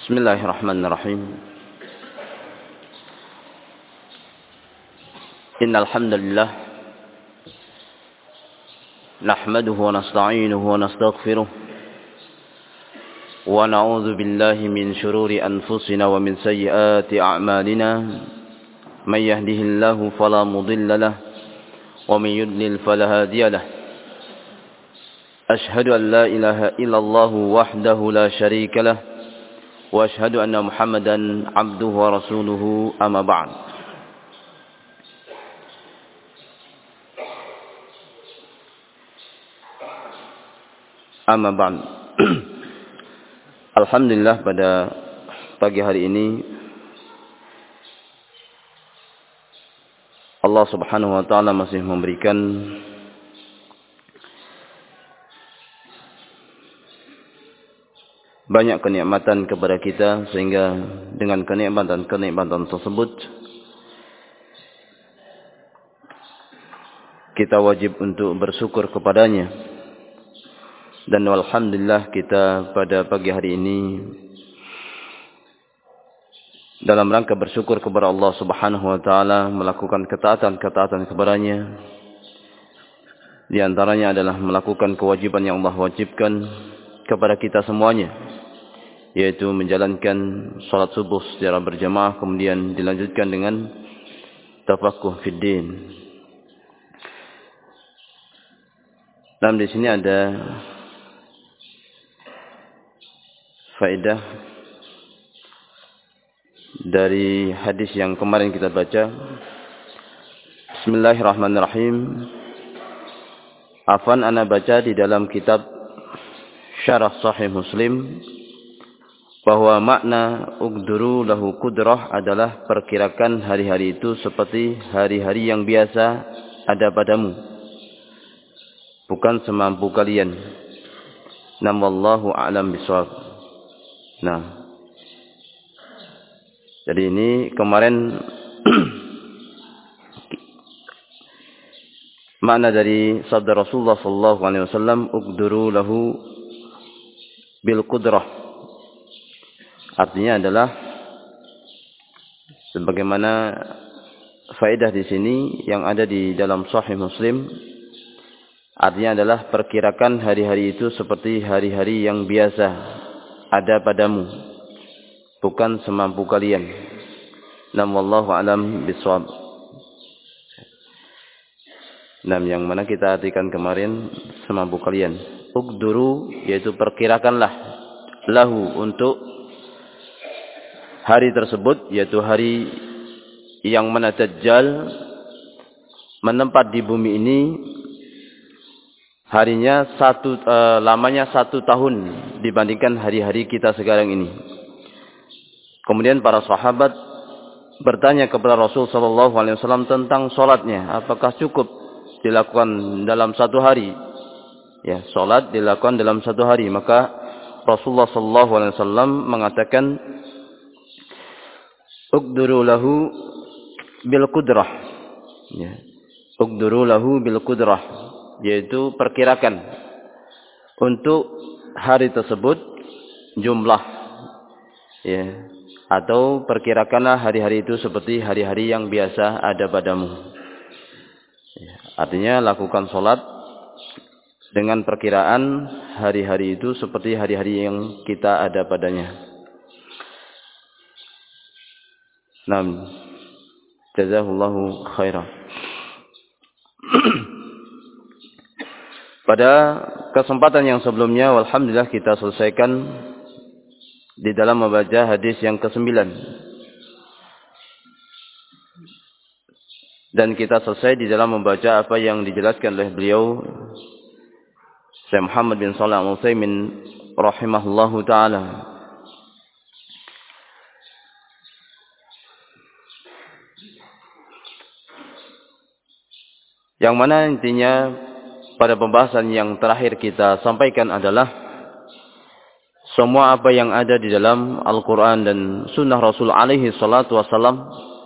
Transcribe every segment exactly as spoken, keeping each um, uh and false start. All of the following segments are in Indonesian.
Bismillahirrahmanirrahim. Innal hamdalillah nahmaduhu wa nasta'inuhu wa nastaghfiruh wa na'udzu billahi min shururi anfusina wa min sayyiati a'malina. May yahdihillahu fala mudilla lahu wa may yudlil fala hadiya lahu. Ashhadu an la ilaha illallah wahdahu la syarika lahu wa ashhadu anna Muhammadan abduhu wa rasuluhu, amma ba'd. Amma ba'd. Alhamdulillah, pada pagi hari ini Allah Subhanahu wa taala masih memberikan banyak kenikmatan kepada kita, sehingga dengan kenikmatan-kenikmatan tersebut kita wajib untuk bersyukur kepadanya. Dan alhamdulillah, kita pada pagi hari ini dalam rangka bersyukur kepada Allah Subhanahu wa taala melakukan ketaatan-ketaatan kepadanya. Di antaranya adalah melakukan kewajiban yang Allah wajibkan kepada kita semuanya, yaitu menjalankan salat subuh secara berjamaah, kemudian dilanjutkan dengan tafaqquh fid din. Dan di sini ada faedah dari hadis yang kemarin kita baca. Bismillahirrahmanirrahim. Afan ana baca di dalam kitab Syarah Sahih Muslim bahwa makna ugduru lahu qudrah adalah perkirakan hari-hari itu seperti hari-hari yang biasa ada padamu, bukan semampu kalian. Nam wallahu a'lam bishawab. Nah, jadi ini kemarin makna dari sabda Rasulullah sallallahu alaihi wasallam, ugduru lahu bil qudrah, artinya adalah sebagaimana faedah di sini yang ada di dalam Sahih Muslim, artinya adalah perkirakan hari-hari itu seperti hari-hari yang biasa ada padamu, bukan semampu kalian. Nam wallahu alam bishawab. Nam yang mana kita artikan kemarin semampu kalian. Ugduru yaitu perkirakanlah, lahu untuk hari tersebut, yaitu hari yang mana Dajjal menempat di bumi ini. Harinya satu, uh, lamanya satu tahun dibandingkan hari-hari kita sekarang ini. Kemudian para sahabat bertanya kepada Rasul sallallahu alaihi wasallam tentang salatnya, apakah cukup dilakukan dalam satu hari? Ya, salat dilakukan dalam satu hari. Maka Rasulullah sallallahu alaihi wasallam mengatakan, ugduru lahu bil qudrah. Ya, ugduru lahu bil qudrah, yaitu perkirakan untuk hari tersebut jumlah, ya, atau perkirakanlah hari-hari itu seperti hari-hari yang biasa ada padamu. Ya, artinya lakukan sholat dengan perkiraan hari-hari itu seperti hari-hari yang kita ada padanya. Naam, jazahullahu khairan. Pada kesempatan yang sebelumnya, alhamdulillah, kita selesaikan di dalam membaca hadis yang kesembilan. Dan kita selesai di dalam membaca apa yang dijelaskan oleh beliau, Syekh Muhammad bin Shalih Al-Utsaimin rahimahullahu ta'ala. Yang mana intinya pada pembahasan yang terakhir kita sampaikan adalah semua apa yang ada di dalam Al-Quran dan Sunnah Rasul alaihi salatu wassalam,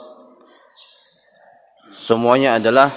semuanya adalah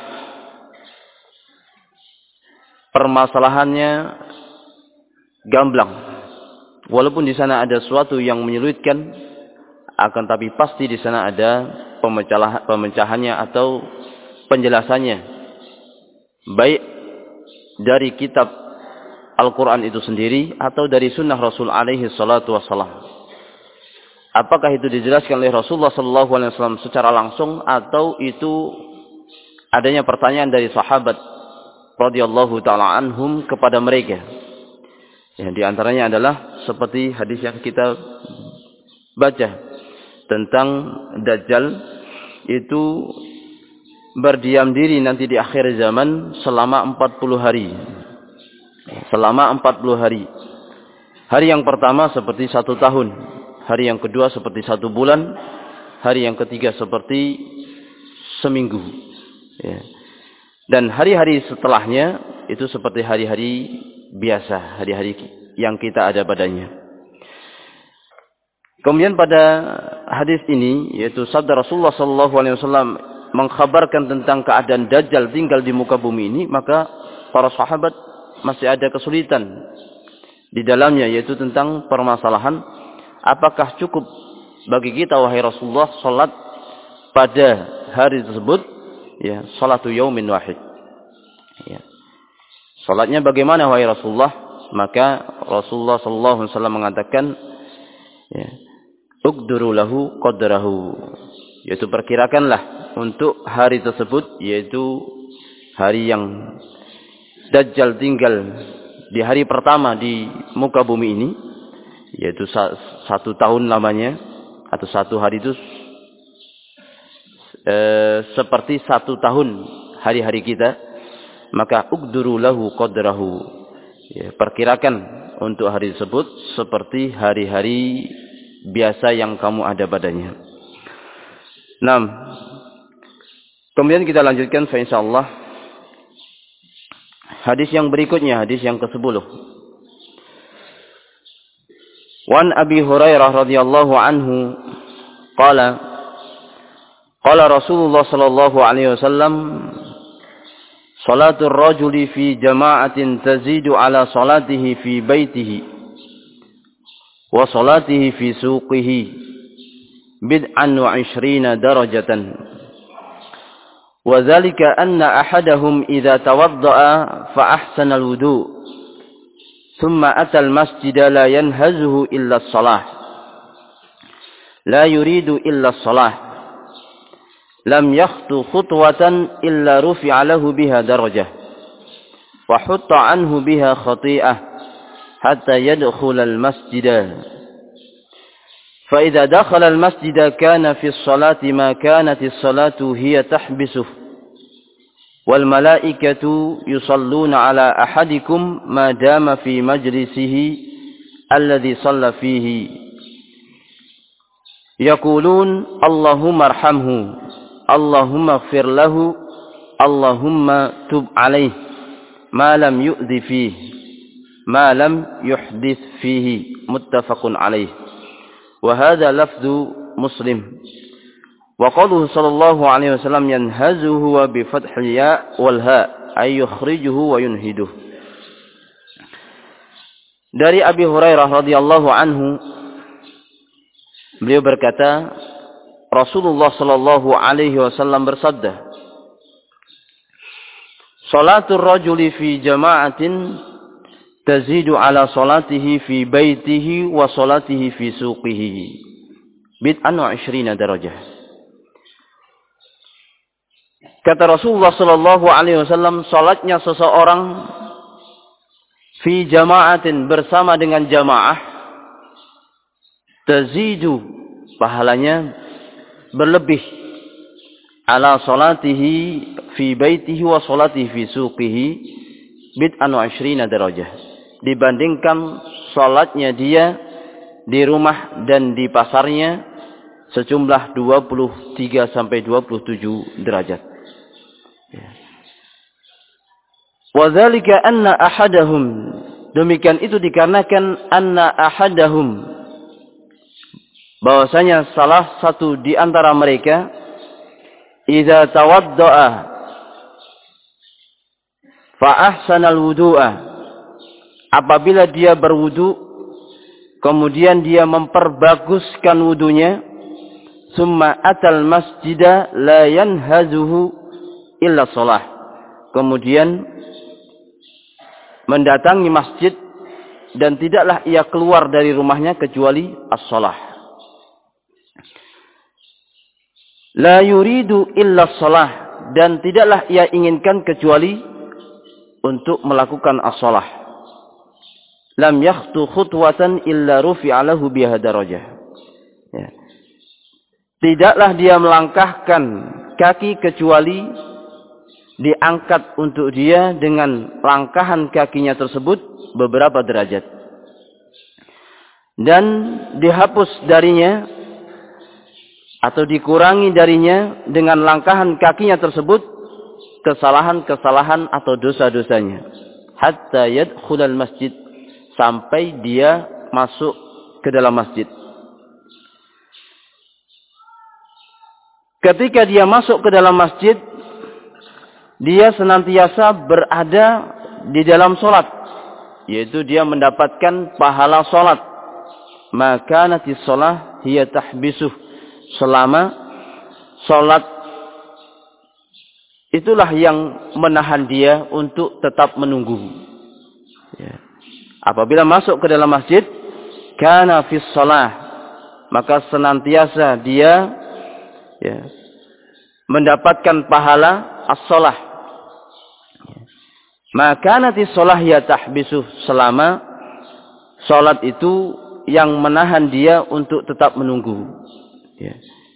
permasalahannya gamblang, Walaupun di sana ada sesuatu yang menyulitkan, akan tapi pasti di sana ada pemecahannya atau penjelasannya. Baik dari kitab Al-Quran itu sendiri atau dari sunnah Rasul alaihi salatu wassalam. Apakah itu dijelaskan oleh Rasulullah sallallahu alaihi wasallam secara langsung atau itu adanya pertanyaan dari sahabat radhiyallahu taala anhum kepada mereka. Yang di antaranya adalah seperti hadis yang kita baca tentang Dajjal itu berdiam diri nanti di akhir zaman selama empat puluh hari. Selama empat puluh hari. Hari yang pertama seperti satu tahun. Hari yang kedua seperti satu bulan. Hari yang ketiga seperti seminggu. Ya. Dan hari-hari setelahnya itu seperti hari-hari biasa. Hari-hari yang kita ada padanya. Kemudian pada hadis ini, yaitu sabda Rasulullah sallallahu alaihi wasallam mengkhabarkan tentang keadaan Dajjal tinggal di muka bumi ini, maka para sahabat masih ada kesulitan di dalamnya, yaitu tentang permasalahan apakah cukup bagi kita wahai Rasulullah salat pada hari tersebut, ya, salatu yaumin wahid. Ya. Salatnya bagaimana wahai Rasulullah? Maka Rasulullah sallallahu alaihi wasallam mengatakan, ya, uqduru lahu qadrahu, yaitu perkirakanlah untuk hari tersebut, yaitu hari yang Dajjal tinggal di hari pertama di muka bumi ini, yaitu satu tahun lamanya, atau satu hari itu e, seperti satu tahun hari-hari kita, maka uqduru lahu qadrahu, ya, perkirakan untuk hari tersebut seperti hari-hari biasa yang kamu ada padanya. Nah, kemudian kita lanjutkan insyaallah hadis yang berikutnya, hadis yang kesepuluh. Wan Abi Hurairah radhiyallahu anhu qala qala Rasulullah sallallahu alaihi wasallam salatul rajuli fi jama'atin tazidu ala salatihi fi baitihi wa salatihi fi suqihi bid'an wa ishrina darajatan. Wa dzalika anna ahadahum idza tawadda'a fa ahsana al-wudu' thumma ata al-masjid la yanhazuhu illa as-salah la yuridu illa as-salah lam yakhtu khutwatan illa rufi'a lahu biha darajah wa hutta anhu biha khati'ah hatta yadkhula al-masjid. فإذا دخل المسجد كان في الصلاة ما كانت الصلاة هي تحبسه والملائكة يصلون على أحدكم ما دام في مجلسه الذي صلى فيه يقولون اللهم ارحمه اللهم اغفر له اللهم تب عليه ما لم يؤذ فيه ما لم يحدث فيه متفق عليه. وهذا لفظ مسلم. وقوله صلى الله عليه وسلم ينهزه بفتح الياء والهاء أي يخرجه وينهده. Dari Abi Hurairah radhiyallahu anhu, beliau berkata, Rasulullah sallallahu alaihi wasallam bersabda, salatul rajuli fi jama'atin tazidu ala salatihi fi baitihi wa salatihi fi suqihi bid'an wa ishrina darajah. Kata Rasulullah sallallahu alaihi wasallam, salatnya seseorang fi jama'atin bersama dengan jamaah, tazidu pahalanya berlebih ala salatihi fi baitihi wa salatihi fi suqihi bid'an wa ishrina darajah, dibandingkan salatnya dia di rumah dan di pasarnya sejumlah dua puluh tiga sampai dua puluh tujuh derajat. Wa dzalika anna ahadahum, demikian itu dikarenakan anna ahadahum, bahwasanya salah satu di antara mereka idza tawaddaa fa ahsanal wudu'a, apabila dia berwudu kemudian dia memperbaguskan wudunya, summa atal masjida la yanhazuhu illa shalah, kemudian mendatangi masjid dan tidaklah ia keluar dari rumahnya kecuali as-shalah. La yuridu illa shalah, dan tidaklah ia inginkan kecuali untuk melakukan as-shalah. Lam yakhtu khutwatan illa rufi'a lahu biha darajah. Ya. Tidaklah dia melangkahkan kaki kecuali diangkat untuk dia dengan langkahan kakinya tersebut beberapa derajat. Dan dihapus darinya atau dikurangi darinya dengan langkahan kakinya tersebut kesalahan-kesalahan atau dosa-dosanya. Hatta yadkhulal masjid, sampai dia masuk ke dalam masjid. Ketika dia masuk ke dalam masjid, dia senantiasa berada di dalam solat, yaitu dia mendapatkan pahala solat. Maka nanti solat hiya tahbisuh, selama solat itulah yang menahan dia untuk tetap menunggu. Ya. Apabila masuk ke dalam masjid, kana fis solah, maka senantiasa dia ya, mendapatkan pahala as-shalah. Maka nanti shalah ya tahbisuh, selama salat itu yang menahan dia untuk tetap menunggu. Ya.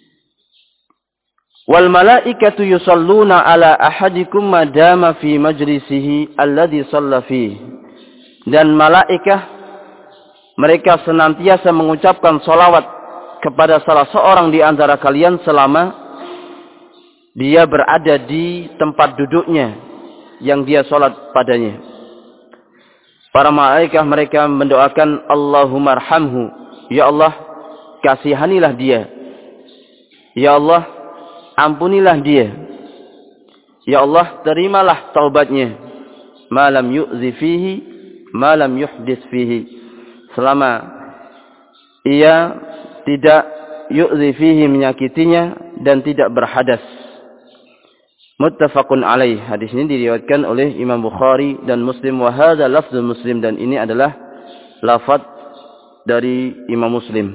Wal malaikatu yusalluna ala ahadikum madama fi majlisihi alladhi shalla fihi. Dan malaikah mereka senantiasa mengucapkan salawat kepada salah seorang di antara kalian selama dia berada di tempat duduknya yang dia sholat padanya. Para malaikat mereka mendoakan, Allahumma arhamhu, ya Allah kasihanilah dia, ya Allah ampunilah dia, ya Allah terimalah taubatnya, ma lam yu'zi fihi ma lam yuhdits fihi, selama ia tidak yu'zi fihi menyakitinya dan tidak berhadas. Muttafaqun alaih. Hadis ini diriwayatkan oleh Imam Bukhari dan Muslim, wa hadza lafzul Muslim, dan ini adalah lafaz dari Imam Muslim.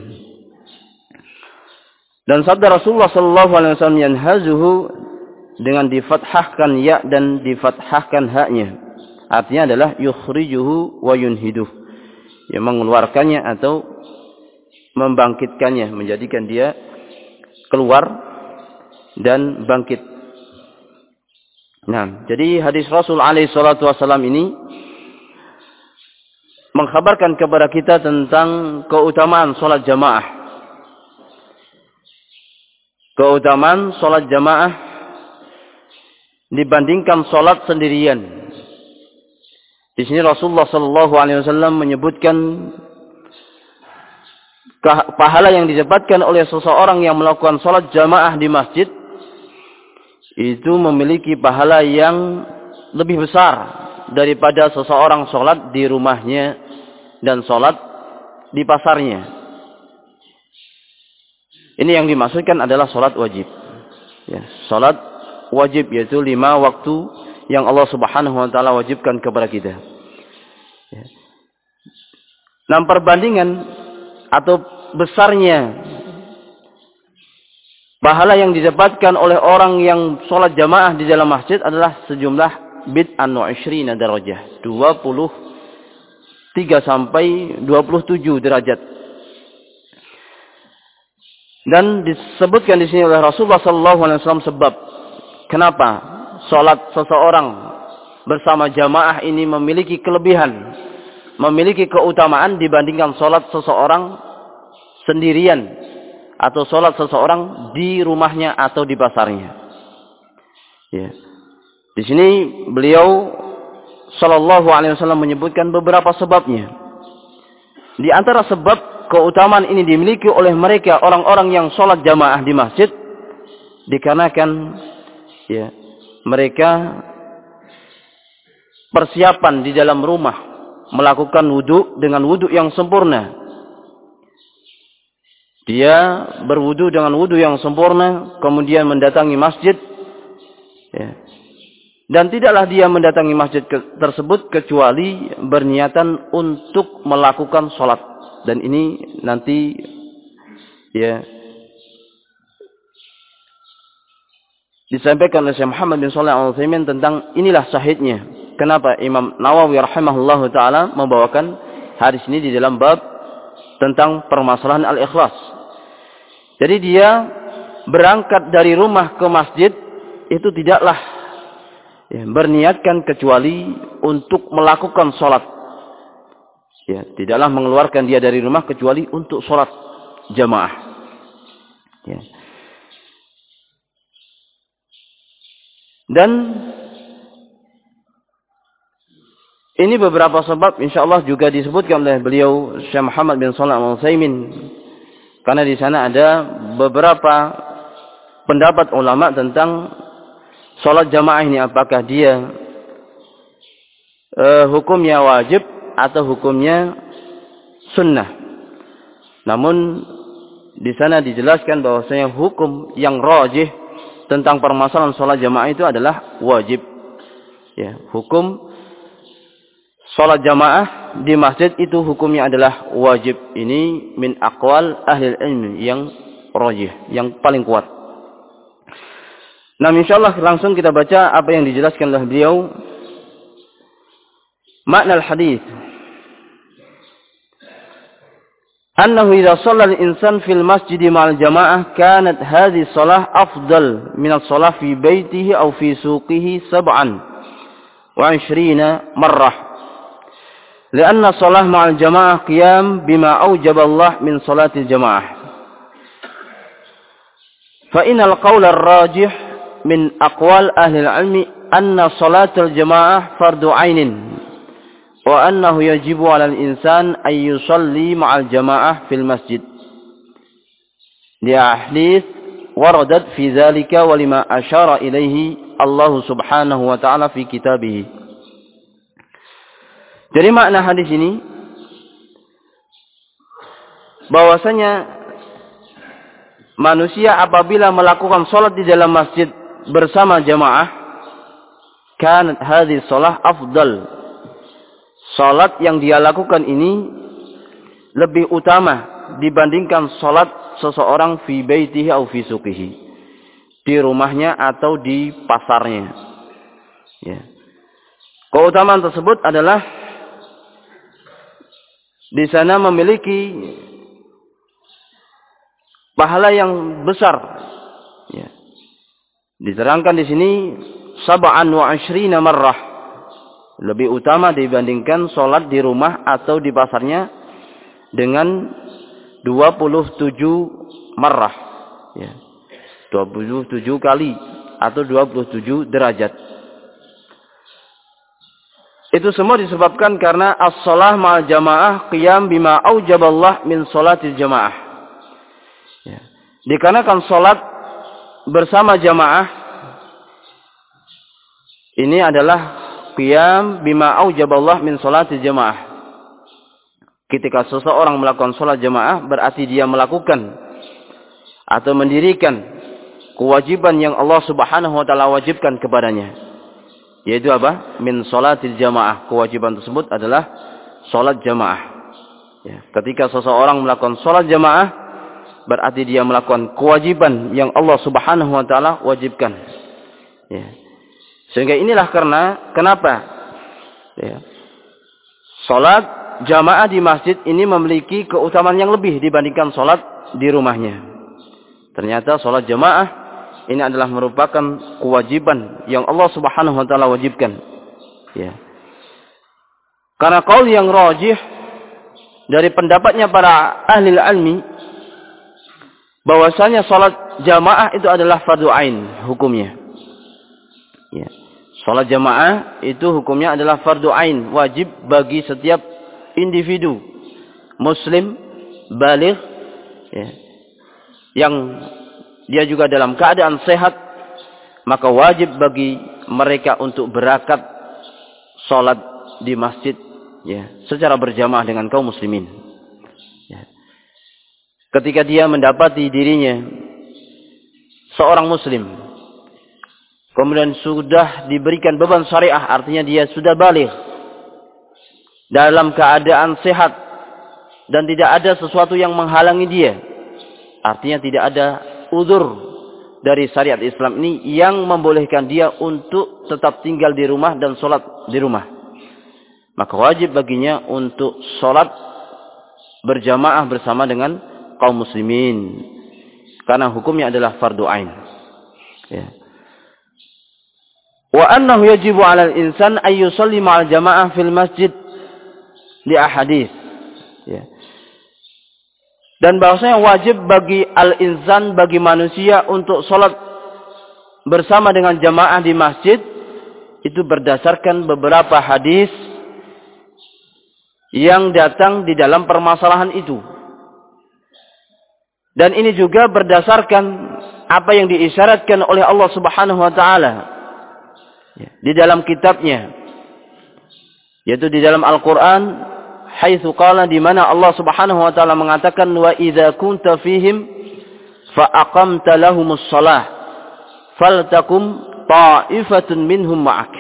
Dan sabda Rasulullah sallallahu alaihi wasallam yanhazuhu, dengan difathahkan ya dan difathahkan haknya. Artinya adalah yukhrijuhu wa yunhiduh, yang mengeluarkannya atau membangkitkannya, menjadikan dia keluar dan bangkit. Nah, jadi hadis Rasul alaihi salatu wasallam ini mengkhabarkan kepada kita tentang keutamaan salat jamaah. Keutamaan salat jamaah dibandingkan salat sendirian. Di sini Rasulullah sallallahu alaihi wasallam menyebutkan pahala yang didapatkan oleh seseorang yang melakukan salat jamaah di masjid, itu memiliki pahala yang lebih besar daripada seseorang sholat di rumahnya dan sholat di pasarnya. Ini yang dimaksudkan adalah sholat wajib. Ya, sholat wajib yaitu lima waktu yang Allah Subhanahu Wa Taala wajibkan kepada kita. Ya. Nah, perbandingan atau besarnya pahala yang didapatkan oleh orang yang sholat jamaah di dalam masjid adalah sejumlah bid'an wa ishrina darajah, dua puluh tiga sampai dua puluh tujuh derajat. Dan disebutkan di sini oleh Rasulullah sallallahu alaihi wasallam sebab kenapa sholat seseorang bersama jamaah ini memiliki kelebihan, memiliki keutamaan dibandingkan sholat seseorang sendirian atau sholat seseorang di rumahnya atau di pasarnya. Ya. Di sini beliau sallallahu alaihi wasallam menyebutkan beberapa sebabnya. Di antara sebab keutamaan ini dimiliki oleh mereka orang-orang yang sholat jamaah di masjid, dikarenakan ya, mereka persiapan di dalam rumah melakukan wudu dengan wudu yang sempurna, dia berwudu dengan wudu yang sempurna, kemudian mendatangi masjid, ya. Dan tidaklah dia mendatangi masjid ke- tersebut kecuali berniatan untuk melakukan sholat. Dan ini nanti ya disampaikan oleh Syekh Muhammad bin Shalih Al-Utsaimin tentang inilah syahidnya. Kenapa Imam Nawawi rahimahullahu taala membawakan hadis ini di dalam bab tentang permasalahan al-ikhlas. Jadi dia berangkat dari rumah ke masjid itu tidaklah ya, berniatkan kecuali untuk melakukan sholat. Ya, tidaklah mengeluarkan dia dari rumah kecuali untuk sholat jamaah. Ya. Dan ini beberapa sebab insyaallah juga disebutkan oleh beliau Syekh Muhammad bin Shalih Al-Utsaimin. Karena di sana ada beberapa pendapat ulama tentang sholat jamaah ini, apakah dia uh, hukumnya wajib atau hukumnya sunnah. Namun di sana dijelaskan bahwasanya hukum yang rajih tentang permasalahan sholat jamaah itu adalah wajib. Ya, hukum sholat jamaah di masjid itu hukumnya adalah wajib. Ini min aqwal ahli ilmi yang rajih, yang paling kuat. Nah, insyaallah langsung kita baca apa yang dijelaskan oleh beliau. Makna al-hadis. Annahu idza shalla al-insan fil masjid ma'al jamaah kanat hadhihi shalah afdal min as-shalah fi baitihi aw fi suqihi sab'an wa ishrina marrah. لأن الصلاة مع الجماعة قيام بما أوجب الله من صلاة الجماعة. فإن القول الراجح من أقوال أهل العلم أن صلاة الجماعة فرض عين وأنه يجب على الإنسان أن يصلي مع الجماعة في المسجد لأحاديث وردت في ذلك ولما أشار إليه الله سبحانه وتعالى في كتابه. Jadi makna hadis ini bahwasanya manusia apabila melakukan sholat di dalam masjid bersama jamaah, kanat hadhihi shalah afdal. Sholat yang dia lakukan ini lebih utama dibandingkan sholat seseorang fi baitihi atau fi suqihi, di rumahnya atau di pasarnya. Ya. Keutamaan tersebut adalah di sana memiliki pahala yang besar. Ya. Diterangkan di sini sab'an wa ishrina marrah, lebih utama dibandingkan sholat di rumah atau di pasarnya dengan dua puluh tujuh marrah. Ya. dua puluh tujuh kali atau dua puluh tujuh derajat. Itu semua disebabkan karena as-shalah ma'al jamaah qiyam bima aujaballah min sholatil jamaah. Ya. Dikarenakan sholat bersama jamaah ini adalah qiyam bima aujaballah min sholatil jamaah. Ketika seseorang melakukan sholat jamaah berarti dia melakukan atau mendirikan kewajiban yang Allah Subhanahu wa taala wajibkan kepadanya. Yaitu apa? Min sholatil jamaah. Kewajiban tersebut adalah sholat jamaah. Ya. Ketika seseorang melakukan sholat jamaah, berarti dia melakukan kewajiban yang Allah Subhanahu wa taala wajibkan. Ya. Sehingga inilah karena kenapa ya, sholat jamaah di masjid ini memiliki keutamaan yang lebih dibandingkan sholat di rumahnya. Ternyata sholat jamaah ini adalah merupakan kewajiban yang Allah Subhanahu wa taala wajibkan. Ya. Karena qaul yang rajih dari pendapatnya para ahli ilmi bahwasanya salat jamaah itu adalah fardhu ain hukumnya. Ya. Salat jamaah itu hukumnya adalah fardhu ain, wajib bagi setiap individu muslim baligh ya, yang dia juga dalam keadaan sehat, maka wajib bagi mereka untuk berangkat sholat di masjid ya, secara berjamaah dengan kaum muslimin. Ya. ketika dia mendapati dirinya seorang muslim, kemudian sudah diberikan beban syariah, artinya dia sudah baligh dalam keadaan sehat dan tidak ada sesuatu yang menghalangi dia, artinya tidak ada uzur dari syariat Islam ini yang membolehkan dia untuk tetap tinggal di rumah dan sholat di rumah, maka wajib baginya untuk sholat berjamaah bersama dengan kaum muslimin, karena hukumnya adalah fardu ain. Ya. Wa annahu yajibu 'ala al-insan ay yusalli ma'al jamaah fil masjid li ahadits. Ya. Dan bahwasanya wajib bagi al-insan, bagi manusia untuk sholat bersama dengan jamaah di masjid itu berdasarkan beberapa hadis yang datang di dalam permasalahan itu. Dan ini juga berdasarkan apa yang diisyaratkan oleh Allah Subhanahu wa taala di dalam kitabnya, yaitu di dalam Al-Qur'an, haitsu qala, di mana Allah Subhanahu wa taala mengatakan, wa idza kunta fihim fa aqamta lahumus shalah faltakum ta'ifatun minhum ma'ak.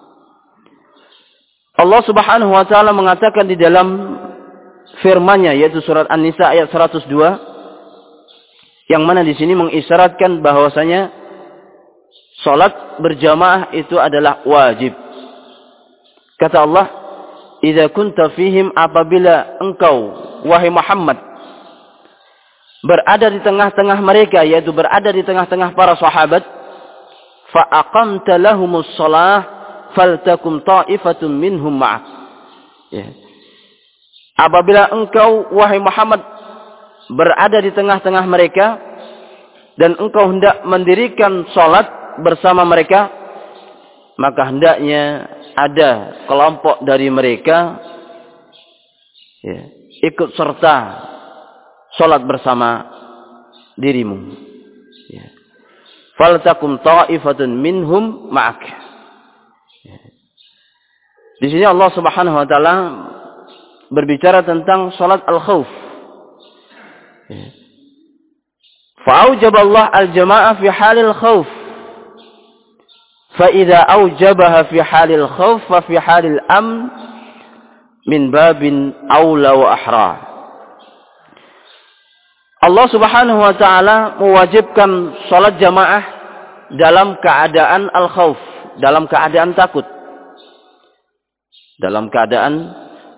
Allah Subhanahu wa taala mengatakan di dalam firman-Nya, yaitu surat An-Nisa ayat seratus dua, yang mana di sini mengisyaratkan bahwasanya salat berjamaah itu adalah wajib. Kata Allah, idza kunta fihim, apabila engkau wahai Muhammad berada di tengah-tengah mereka, yaitu berada di tengah-tengah para sahabat, fa aqamta lahumus shalah faltakum ta'ifatun minhum ma'ak. Ya. Apabila engkau wahai Muhammad berada di tengah-tengah mereka dan engkau hendak mendirikan salat bersama mereka, maka hendaknya ada kelompok dari mereka ya, ikut serta salat bersama dirimu. Ya. Faltakum ta'ifatun minhum ma'ak. Ya. Di sini Allah Subhanahu wa taala berbicara tentang salat al-khauf. Ya. Fa'aujaballah al-jama'ah fi halil khauf. فَإِذَا أَوْجَبَهَا فِي حَالِ الْخَوْفِ فَفِي حَالِ الْأَمْنِ مِنْ بَابٍ أَوْلَى وَأَحْرَى. Allah Subhanahu wa taala mewajibkan salat jamaah dalam keadaan al-khauf, dalam keadaan takut. Dalam keadaan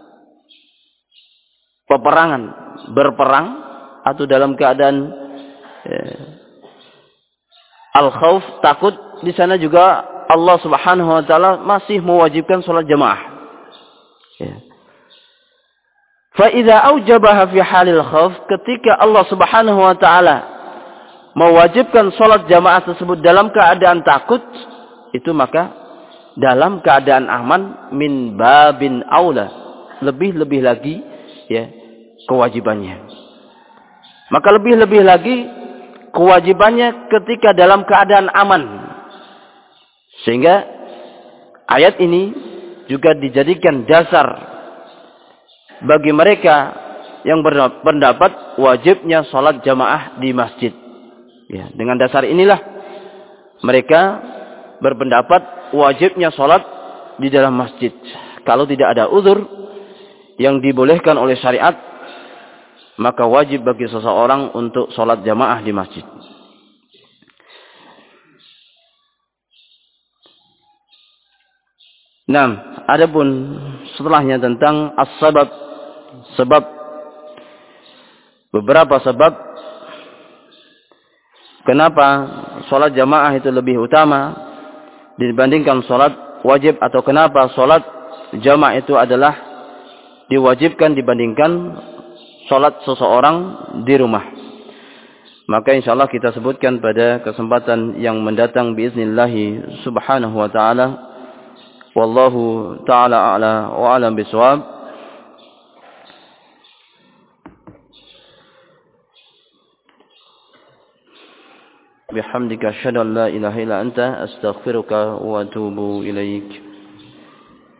peperangan, berperang, atau dalam keadaan eh, al-khauf, takut. Di sana juga Allah Subhanahu wa taala masih mewajibkan salat jamaah. Ya. Fa idza aujabaha fi halil khauf, ketika Allah Subhanahu wa taala mewajibkan salat jamaah tersebut dalam keadaan takut, itu maka dalam keadaan aman min babin aula, lebih-lebih lagi ya kewajibannya. Maka lebih-lebih lagi kewajibannya ketika dalam keadaan aman. Sehingga ayat ini juga dijadikan dasar bagi mereka yang berpendapat wajibnya salat jamaah di masjid. Ya, dengan dasar inilah mereka berpendapat wajibnya salat di dalam masjid. Kalau tidak ada uzur yang dibolehkan oleh syariat, maka wajib bagi seseorang untuk salat jamaah di masjid. Nah, adapun setelahnya tentang as-sabab, sebab, beberapa sebab kenapa salat jamaah itu lebih utama dibandingkan salat wajib, atau kenapa salat jamaah itu adalah diwajibkan dibandingkan salat seseorang di rumah. Maka insyaallah kita sebutkan pada kesempatan yang mendatang biiznillah subhanahu wa ta'ala. Wallahu ta'ala a'la wa a'lam bisawab. Bihamdika asyhadu an la ilaha illa anta astaghfiruka wa atubu ilaik.